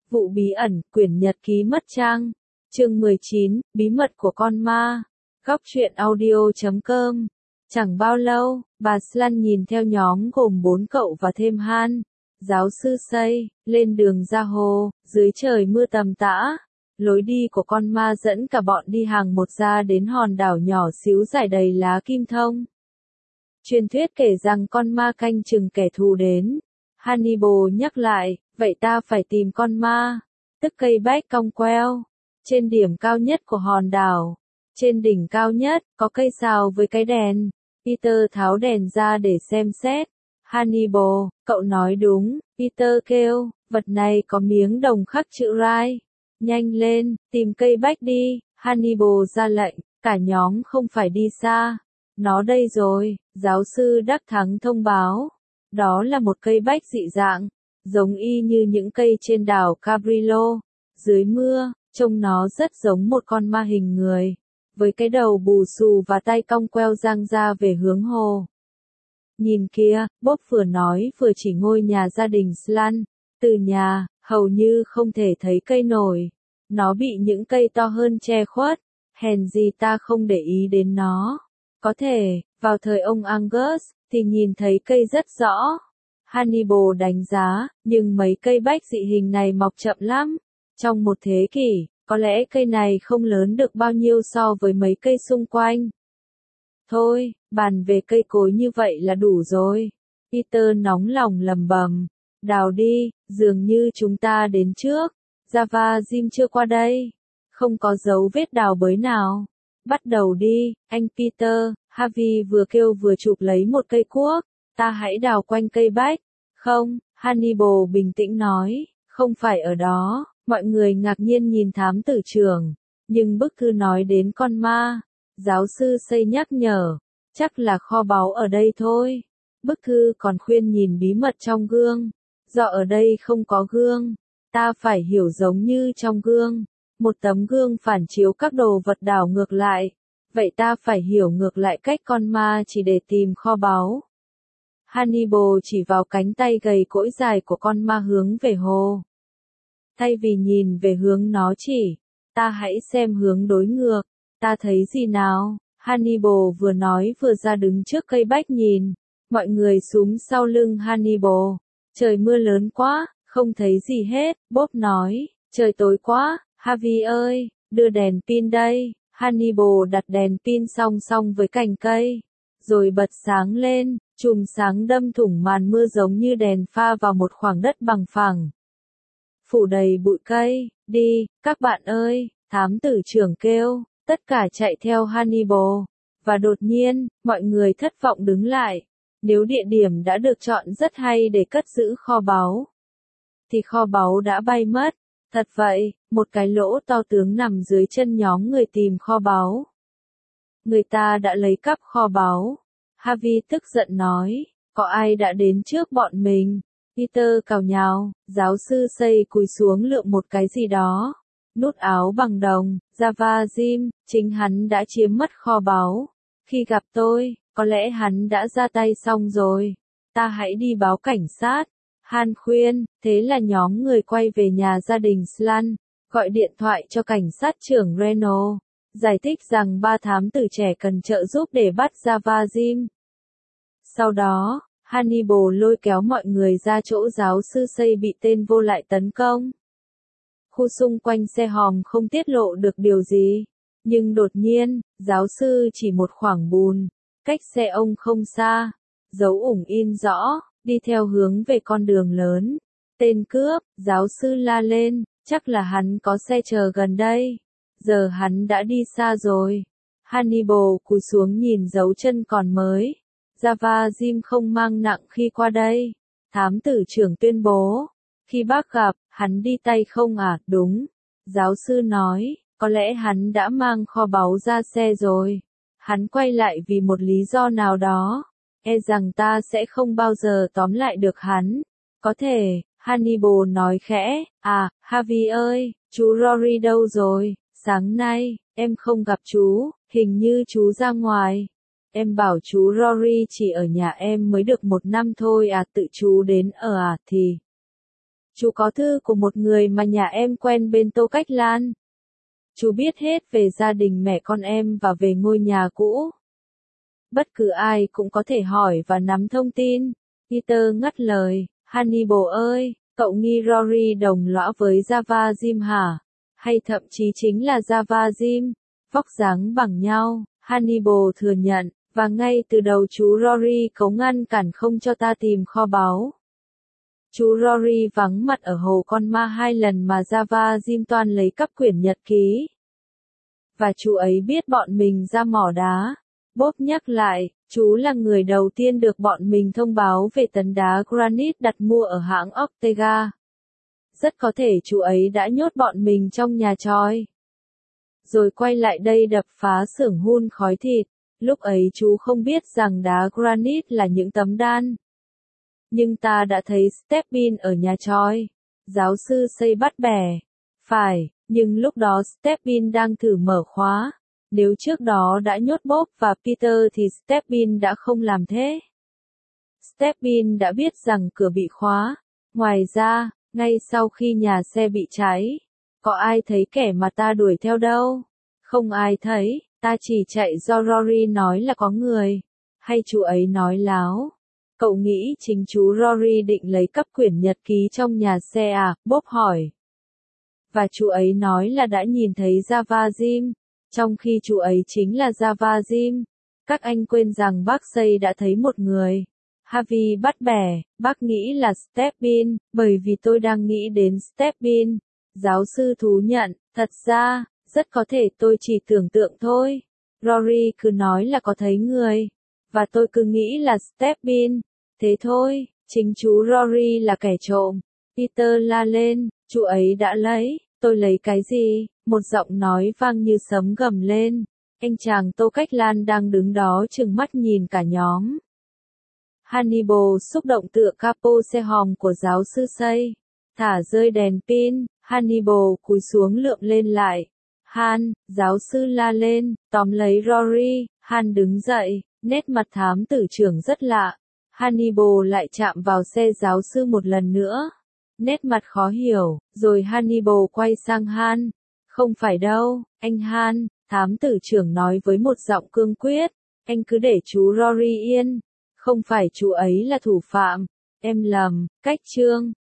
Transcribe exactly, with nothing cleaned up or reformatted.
Vụ bí ẩn, quyển nhật ký mất trang. Chương mười chín, bí mật của con ma. Góc truyện audio chấm com. Chẳng bao lâu, bà Slan nhìn theo nhóm gồm bốn cậu và thêm Han, giáo sư Say, lên đường ra hồ, dưới trời mưa tầm tã. Lối đi của con ma dẫn cả bọn đi hàng một ra đến hòn đảo nhỏ xíu rải đầy lá kim thông. Truyền thuyết kể rằng con ma canh chừng kẻ thù đến. Hannibal nhắc lại, vậy ta phải tìm con ma, tức cây bách cong queo, trên điểm cao nhất của hòn đảo. Trên đỉnh cao nhất, có cây sào với cái đèn. Peter tháo đèn ra để xem xét. Hannibal, cậu nói đúng, Peter kêu, vật này có miếng đồng khắc chữ Rai. Nhanh lên, tìm cây bách đi, Hannibal ra lệnh, cả nhóm không phải đi xa. Nó đây rồi, giáo sư Đắc Thắng thông báo. Đó là một cây bách dị dạng, giống y như những cây trên đảo Cabrillo. Dưới mưa, trông nó rất giống một con ma hình người, với cái đầu bù xù và tay cong queo dang ra về hướng hồ. Nhìn kia, Bob vừa nói vừa chỉ ngôi nhà gia đình Slan. Từ nhà, hầu như không thể thấy cây nổi. Nó bị những cây to hơn che khuất. Hèn gì ta không để ý đến nó. Có thể, vào thời ông Angus, thì nhìn thấy cây rất rõ. Hannibal đánh giá, nhưng mấy cây bách dị hình này mọc chậm lắm. Trong một thế kỷ, có lẽ cây này không lớn được bao nhiêu so với mấy cây xung quanh. Thôi, bàn về cây cối như vậy là đủ rồi. Peter nóng lòng lầm bầm. Đào đi, dường như chúng ta đến trước. Java Jim chưa qua đây. Không có dấu vết đào bới nào. Bắt đầu đi, anh Peter. Harvey vừa kêu vừa chụp lấy một cây cuốc. Ta hãy đào quanh cây bách. Không, Hannibal bình tĩnh nói, không phải ở đó. Mọi người ngạc nhiên nhìn thám tử trưởng. Nhưng bức thư nói đến con ma. Giáo sư Say nhắc nhở, chắc là kho báu ở đây thôi. Bức thư còn khuyên nhìn bí mật trong gương. Do ở đây không có gương, ta phải hiểu giống như trong gương. Một tấm gương phản chiếu các đồ vật đảo ngược lại. Vậy ta phải hiểu ngược lại cách con ma chỉ để tìm kho báu. Hannibal chỉ vào cánh tay gầy cỗi dài của con ma hướng về hồ. Thay vì nhìn về hướng nó chỉ, ta hãy xem hướng đối ngược. Ta thấy gì nào? Hannibal vừa nói vừa ra đứng trước cây bách nhìn. Mọi người xúm sau lưng Hannibal. Trời mưa lớn quá, không thấy gì hết. Bob nói, trời tối quá. Harvey ơi, đưa đèn pin đây. Hannibal đặt đèn pin song song với cành cây, rồi bật sáng lên. Chùm sáng đâm thủng màn mưa giống như đèn pha vào một khoảng đất bằng phẳng, phủ đầy bụi cây. Đi, các bạn ơi, thám tử trưởng kêu. Tất cả chạy theo Hannibal. Và đột nhiên, mọi người thất vọng đứng lại. Nếu địa điểm đã được chọn rất hay để cất giữ kho báu, thì kho báu đã bay mất. Thật vậy, một cái lỗ to tướng nằm dưới chân nhóm người tìm kho báu. Người ta đã lấy cắp kho báu. Harvey tức giận nói, có ai đã đến trước bọn mình? Peter cào nhào, giáo sư Say cúi xuống lượm một cái gì đó. Nút áo bằng đồng, Java Jim, chính hắn đã chiếm mất kho báu. Khi gặp tôi, có lẽ hắn đã ra tay xong rồi. Ta hãy đi báo cảnh sát. Han khuyên, thế là nhóm người quay về nhà gia đình Slan, gọi điện thoại cho cảnh sát trưởng Reno, giải thích rằng ba thám tử trẻ cần trợ giúp để bắt Java Jim. Sau đó, Hannibal lôi kéo mọi người ra chỗ giáo sư Say bị tên vô lại tấn công. Khu xung quanh xe hòm không tiết lộ được điều gì, nhưng đột nhiên, giáo sư chỉ một khoảng bùn, cách xe ông không xa, dấu ủng in rõ, đi theo hướng về con đường lớn. Tên cướp, giáo sư la lên, chắc là hắn có xe chờ gần đây. Giờ hắn đã đi xa rồi. Hannibal cúi xuống nhìn dấu chân còn mới. Java Jim không mang nặng khi qua đây. Thám tử trưởng tuyên bố. Khi bác gặp, hắn đi tay không à? Đúng. Giáo sư nói, có lẽ hắn đã mang kho báu ra xe rồi. Hắn quay lại vì một lý do nào đó. E rằng ta sẽ không bao giờ tóm lại được hắn. Có thể, Hannibal nói khẽ, à, Harvey ơi, chú Rory đâu rồi? Sáng nay, em không gặp chú, hình như chú ra ngoài. Em bảo chú Rory chỉ ở nhà em mới được một năm thôi à, tự chú đến ở à thì. Chú có thư của một người mà nhà em quen bên Tô Cách Lan. Chú biết hết về gia đình mẹ con em và về ngôi nhà cũ. Bất cứ ai cũng có thể hỏi và nắm thông tin. Peter ngắt lời, Hannibal ơi, cậu nghi Rory đồng lõa với Java Jim hả? Hay thậm chí chính là Java Jim, vóc dáng bằng nhau, Hannibal thừa nhận, và ngay từ đầu chú Rory cấu ngăn cản không cho ta tìm kho báu. Chú Rory vắng mặt ở hồ con ma hai lần mà Java Jim toan lấy cắp quyển nhật ký. Và chú ấy biết bọn mình ra mỏ đá. Bob nhắc lại, chú là người đầu tiên được bọn mình thông báo về tấn đá granite đặt mua ở hãng Ortega. Rất có thể chú ấy đã nhốt bọn mình trong nhà tròi. Rồi quay lại đây đập phá xưởng hun khói thịt. Lúc ấy chú không biết rằng đá granite là những tấm đan. Nhưng ta đã thấy Stepin ở nhà tròi. Giáo sư xây bắt bẻ. Phải, nhưng lúc đó Stepin đang thử mở khóa. Nếu trước đó đã nhốt Bob và Peter thì Stepin đã không làm thế. Stepin đã biết rằng cửa bị khóa. Ngoài ra, ngay sau khi nhà xe bị cháy, có ai thấy kẻ mà ta đuổi theo đâu? Không ai thấy, ta chỉ chạy do Rory nói là có người. Hay chú ấy nói láo? Cậu nghĩ chính chú Rory định lấy cắp quyển nhật ký trong nhà xe à? Bob hỏi. Và chú ấy nói là đã nhìn thấy Java Jim, trong khi chú ấy chính là Java Jim. Các anh quên rằng bác Say đã thấy một người. Harvey bắt bẻ, bác nghĩ là Stepin, bởi vì tôi đang nghĩ đến Stepin. Giáo sư thú nhận, thật ra, rất có thể tôi chỉ tưởng tượng thôi. Rory cứ nói là có thấy người, và tôi cứ nghĩ là Stepin. Thế thôi, chính chú Rory là kẻ trộm. Peter la lên, chú ấy đã lấy, tôi lấy cái gì? Một giọng nói vang như sấm gầm lên. Anh chàng Tô Cách Lan đang đứng đó trừng mắt nhìn cả nhóm. Hannibal xúc động tựa capo xe hòm của giáo sư Say. Thả rơi đèn pin, Hannibal cúi xuống lượm lên lại. Han, giáo sư la lên, tóm lấy Rory. Han đứng dậy, nét mặt thám tử trưởng rất lạ. Hannibal lại chạm vào xe giáo sư một lần nữa. Nét mặt khó hiểu, rồi Hannibal quay sang Han. Không phải đâu, anh Han, thám tử trưởng nói với một giọng cương quyết. Anh cứ để chú Rory yên. Không phải chú ấy là thủ phạm. Em lầm, cách chương.